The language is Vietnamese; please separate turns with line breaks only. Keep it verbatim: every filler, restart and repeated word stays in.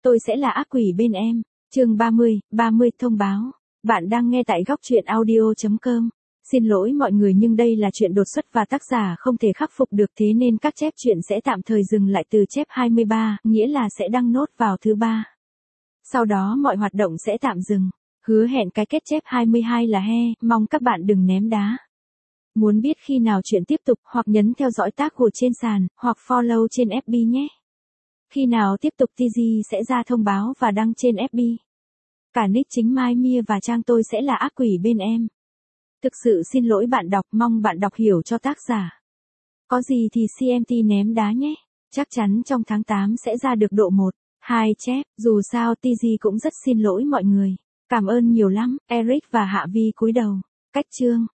tôi sẽ là ác quỷ bên em. Chương ba mươi, ba mươi thông báo. Bạn đang nghe tại góc truyện audio chấm com. Xin lỗi mọi người nhưng đây là chuyện đột xuất và tác giả không thể khắc phục được, thế nên các chép truyện sẽ tạm thời dừng lại từ chép hai mươi ba, nghĩa là sẽ đăng nốt vào thứ ba. Sau đó mọi hoạt động sẽ tạm dừng. Hứa hẹn cái kết chép hai mươi hai là he, mong các bạn đừng ném đá. Muốn biết khi nào chuyện tiếp tục hoặc nhấn theo dõi tag của trên sàn, hoặc follow trên ép bê nhé. Khi nào tiếp tục tê giê sẽ ra thông báo và đăng trên ép bê. Cả nick chính Mai Mia và trang tôi sẽ là ác quỷ bên em. Thực sự xin lỗi bạn đọc, mong bạn đọc hiểu cho tác giả. Có gì thì xê em tê ném đá nhé. Chắc chắn trong tháng tám sẽ ra được độ một, hai chép, dù sao tê giê cũng rất xin lỗi mọi người. Cảm ơn nhiều lắm, Eric và Hạ Vi cúi đầu. Cách chương